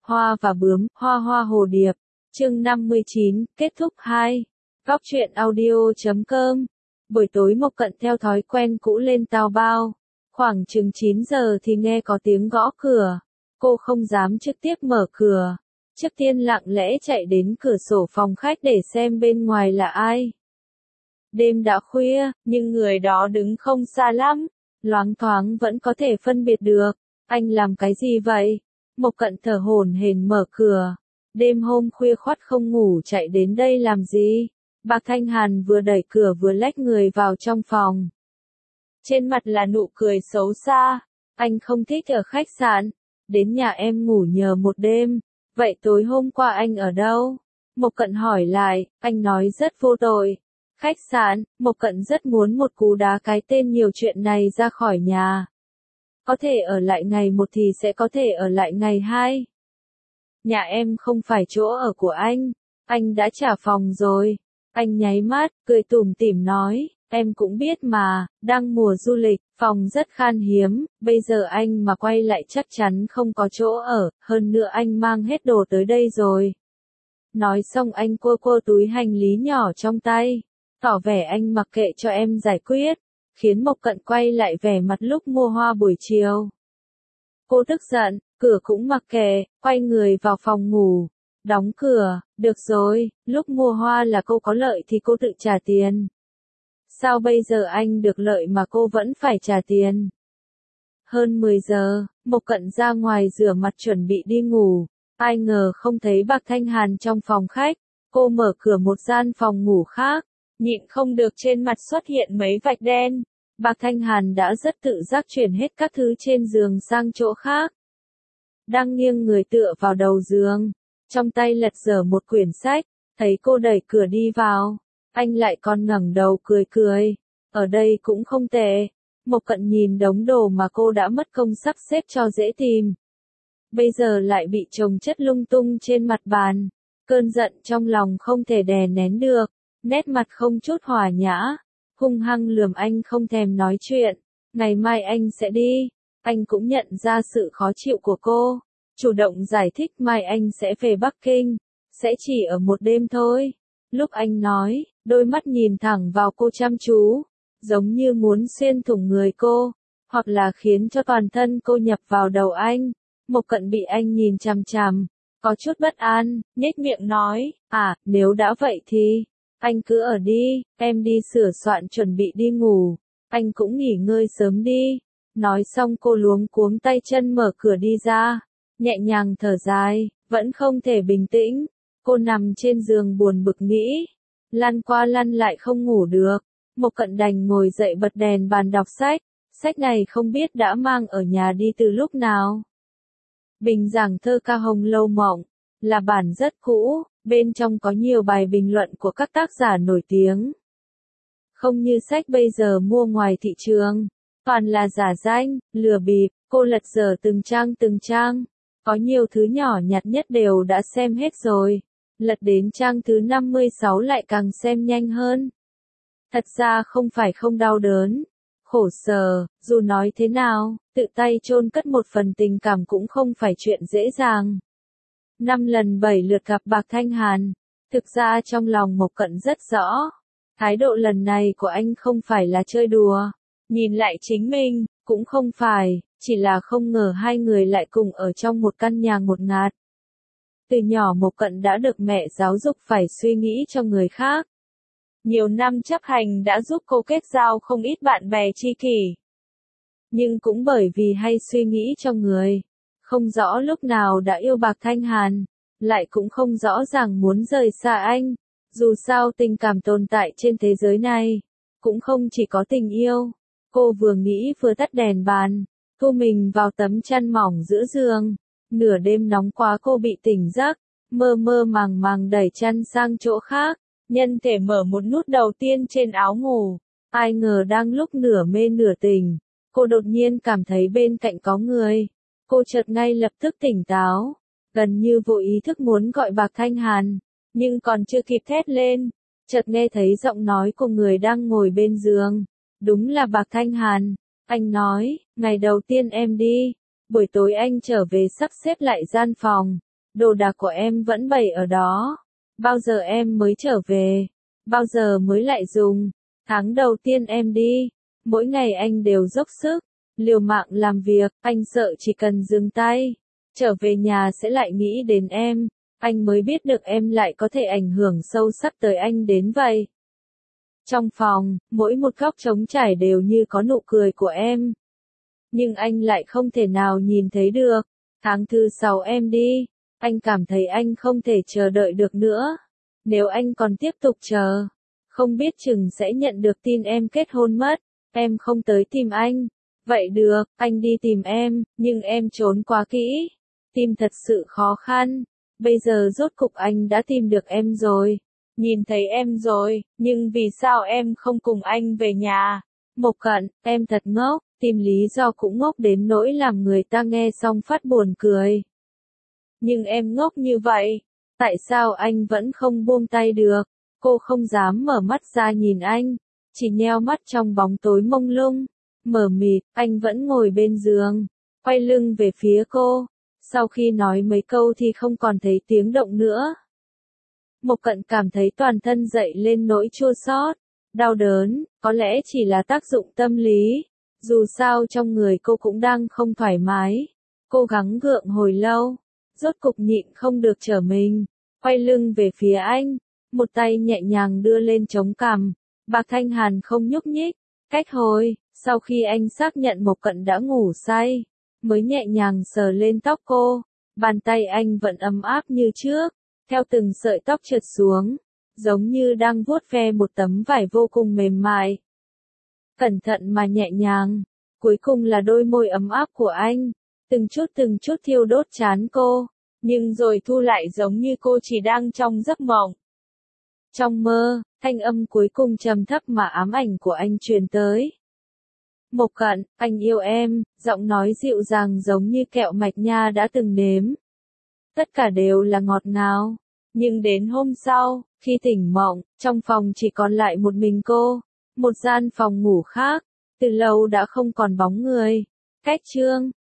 Hoa và bướm, hoa hoa hồ điệp. Chương 59, kết thúc 2. Góc truyện audio.com. Buổi tối Mộc Cận theo thói quen cũ lên tàu bao. Khoảng chừng 9 giờ thì nghe có tiếng gõ cửa. Cô không dám trực tiếp mở cửa. Trước tiên lặng lẽ chạy đến cửa sổ phòng khách để xem bên ngoài là ai. Đêm đã khuya, nhưng người đó đứng không xa lắm. Loáng thoáng vẫn có thể phân biệt được. Anh làm cái gì vậy? Mộc Cận thở hổn hển mở cửa. Đêm hôm khuya khoắt không ngủ chạy đến đây làm gì? Bạc Thanh Hàn vừa đẩy cửa vừa lách người vào trong phòng. Trên mặt là nụ cười xấu xa. Anh không thích ở khách sạn. Đến nhà em ngủ nhờ một đêm. Vậy tối hôm qua anh ở đâu? Mộc Cận hỏi lại, anh nói rất vô tội. Khách sạn, Mộc Cận rất muốn một cú đá cái tên nhiều chuyện này ra khỏi nhà. Có thể ở lại ngày 1 thì sẽ có thể ở lại ngày 2. Nhà em không phải chỗ ở của anh đã trả phòng rồi. Anh nháy mắt, cười tủm tỉm nói, em cũng biết mà, đang mùa du lịch, phòng rất khan hiếm, bây giờ anh mà quay lại chắc chắn không có chỗ ở, hơn nữa anh mang hết đồ tới đây rồi. Nói xong anh quơ quơ túi hành lý nhỏ trong tay, tỏ vẻ anh mặc kệ cho em giải quyết, khiến Mộc Cận quay lại vẻ mặt lúc mua hoa buổi chiều. Cô tức giận, cửa cũng mặc kệ, quay người vào phòng ngủ, đóng cửa, được rồi, lúc mua hoa là cô có lợi thì cô tự trả tiền. Sao bây giờ anh được lợi mà cô vẫn phải trả tiền? Hơn 10 giờ, Mộc Cận ra ngoài rửa mặt chuẩn bị đi ngủ, ai ngờ không thấy Bạc Thanh Hàn trong phòng khách, cô mở cửa một gian phòng ngủ khác, nhịn không được trên mặt xuất hiện mấy vạch đen. Bạc Thanh Hàn đã rất tự giác chuyển hết các thứ trên giường sang chỗ khác. Đang nghiêng người tựa vào đầu giường, trong tay lật dở một quyển sách, thấy cô đẩy cửa đi vào, anh lại còn ngẩng đầu cười cười, ở đây cũng không tệ. Mộc Cận nhìn đống đồ mà cô đã mất công sắp xếp cho dễ tìm. Bây giờ lại bị chồng chất lung tung trên mặt bàn, cơn giận trong lòng không thể đè nén được, nét mặt không chút hòa nhã, hung hăng lườm anh không thèm nói chuyện, ngày mai anh sẽ đi. Anh cũng nhận ra sự khó chịu của cô, chủ động giải thích mai anh sẽ về Bắc Kinh, sẽ chỉ ở một đêm thôi. Lúc anh nói, đôi mắt nhìn thẳng vào cô chăm chú, giống như muốn xuyên thủng người cô, hoặc là khiến cho toàn thân cô nhập vào đầu anh. Mộc Cận bị anh nhìn chằm chằm, có chút bất an, nhếch miệng nói, nếu đã vậy thì, anh cứ ở đi, em đi sửa soạn chuẩn bị đi ngủ, anh cũng nghỉ ngơi sớm đi. Nói xong cô luống cuống tay chân mở cửa đi ra, nhẹ nhàng thở dài, vẫn không thể bình tĩnh. Cô nằm trên giường buồn bực nghĩ, lăn qua lăn lại không ngủ được. Mộc Cận đành ngồi dậy bật đèn bàn đọc sách, sách này không biết đã mang ở nhà đi từ lúc nào. Bình giảng thơ Ca Hồng Lâu Mộng, là bản rất cũ, bên trong có nhiều bài bình luận của các tác giả nổi tiếng. Không như sách bây giờ mua ngoài thị trường, toàn là giả danh, lừa bịp. Cô lật dở từng trang, có nhiều thứ nhỏ nhặt nhất đều đã xem hết rồi. Lật đến trang thứ 56 lại càng xem nhanh hơn. Thật ra không phải không đau đớn, khổ sở, dù nói thế nào, tự tay chôn cất một phần tình cảm cũng không phải chuyện dễ dàng. 5 lần 7 lượt gặp Bạc Thanh Hàn, thực ra trong lòng Mộc Cận rất rõ, thái độ lần này của anh không phải là chơi đùa, nhìn lại chính mình, cũng không phải, chỉ là không ngờ hai người lại cùng ở trong một căn nhà ngột ngạt. Từ nhỏ Mộc Cận đã được mẹ giáo dục phải suy nghĩ cho người khác. Nhiều năm chấp hành đã giúp cô kết giao không ít bạn bè tri kỷ. Nhưng cũng bởi vì hay suy nghĩ cho người, không rõ lúc nào đã yêu Bạc Thanh Hàn, lại cũng không rõ ràng muốn rời xa anh. Dù sao tình cảm tồn tại trên thế giới này, cũng không chỉ có tình yêu. Cô vừa nghĩ vừa tắt đèn bàn, thu mình vào tấm chăn mỏng giữa giường. Nửa đêm nóng quá cô bị tỉnh giấc, mơ mơ màng màng đẩy chăn sang chỗ khác, nhân thể mở một nút đầu tiên trên áo ngủ. Ai ngờ đang lúc nửa mê nửa tỉnh, cô đột nhiên cảm thấy bên cạnh có người. Cô chợt ngay lập tức tỉnh táo, gần như vô ý thức muốn gọi Bạc Thanh Hàn, nhưng còn chưa kịp thét lên, chợt nghe thấy giọng nói của người đang ngồi bên giường. Đúng là Bạc Thanh Hàn. Anh nói, ngày đầu tiên em đi, buổi tối anh trở về sắp xếp lại gian phòng, Đồ đạc của em vẫn bày ở đó. Bao giờ em mới trở về? Bao giờ mới lại dùng? Tháng đầu tiên em đi, mỗi ngày anh đều dốc sức, liều mạng làm việc, anh sợ chỉ cần dừng tay, trở về nhà sẽ lại nghĩ đến em, anh mới biết được em lại có thể ảnh hưởng sâu sắc tới anh đến vậy. Trong phòng, mỗi một góc trống trải đều như có nụ cười của em. Nhưng anh lại không thể nào nhìn thấy được. Tháng thứ 6 em đi, anh cảm thấy anh không thể chờ đợi được nữa. Nếu anh còn tiếp tục chờ, không biết chừng sẽ nhận được tin em kết hôn mất, em không tới tìm anh. Vậy được, anh đi tìm em, nhưng em trốn quá kỹ. Tìm thật sự khó khăn. Bây giờ rốt cục anh đã tìm được em rồi. Nhìn thấy em rồi, nhưng vì sao em không cùng anh về nhà? Mộc Cận, em thật ngốc, tìm lý do cũng ngốc đến nỗi làm người ta nghe xong phát buồn cười. Nhưng em ngốc như vậy, tại sao anh vẫn không buông tay được? Cô không dám mở mắt ra nhìn anh, chỉ nheo mắt trong bóng tối mông lung. Mờ mịt, anh vẫn ngồi bên giường, quay lưng về phía cô. Sau khi nói mấy câu thì không còn thấy tiếng động nữa. Mộc Cận cảm thấy toàn thân dậy lên nỗi chua xót, đau đớn, có lẽ chỉ là tác dụng tâm lý. Dù sao trong người cô cũng đang không thoải mái. Cố gắng gượng hồi lâu, rốt cục nhịn không được trở mình, quay lưng về phía anh, một tay nhẹ nhàng đưa lên chống cằm. Bạc Thanh Hàn không nhúc nhích. Cách hồi, sau khi anh xác nhận Mộc Cận đã ngủ say, mới nhẹ nhàng sờ lên tóc cô. Bàn tay anh vẫn ấm áp như trước, theo từng sợi tóc trượt xuống, giống như đang vuốt ve một tấm vải vô cùng mềm mại. Cẩn thận mà nhẹ nhàng, cuối cùng là đôi môi ấm áp của anh, từng chút thiêu đốt trán cô, nhưng rồi thu lại giống như cô chỉ đang trong giấc mộng. Trong mơ, thanh âm cuối cùng trầm thấp mà ám ảnh của anh truyền tới. Mộc Cận, anh yêu em, giọng nói dịu dàng giống như kẹo mạch nha đã từng nếm. Tất cả đều là ngọt ngào. Nhưng đến hôm sau, khi tỉnh mộng, trong phòng chỉ còn lại một mình cô. Một gian phòng ngủ khác, từ lâu đã không còn bóng người. Cách chương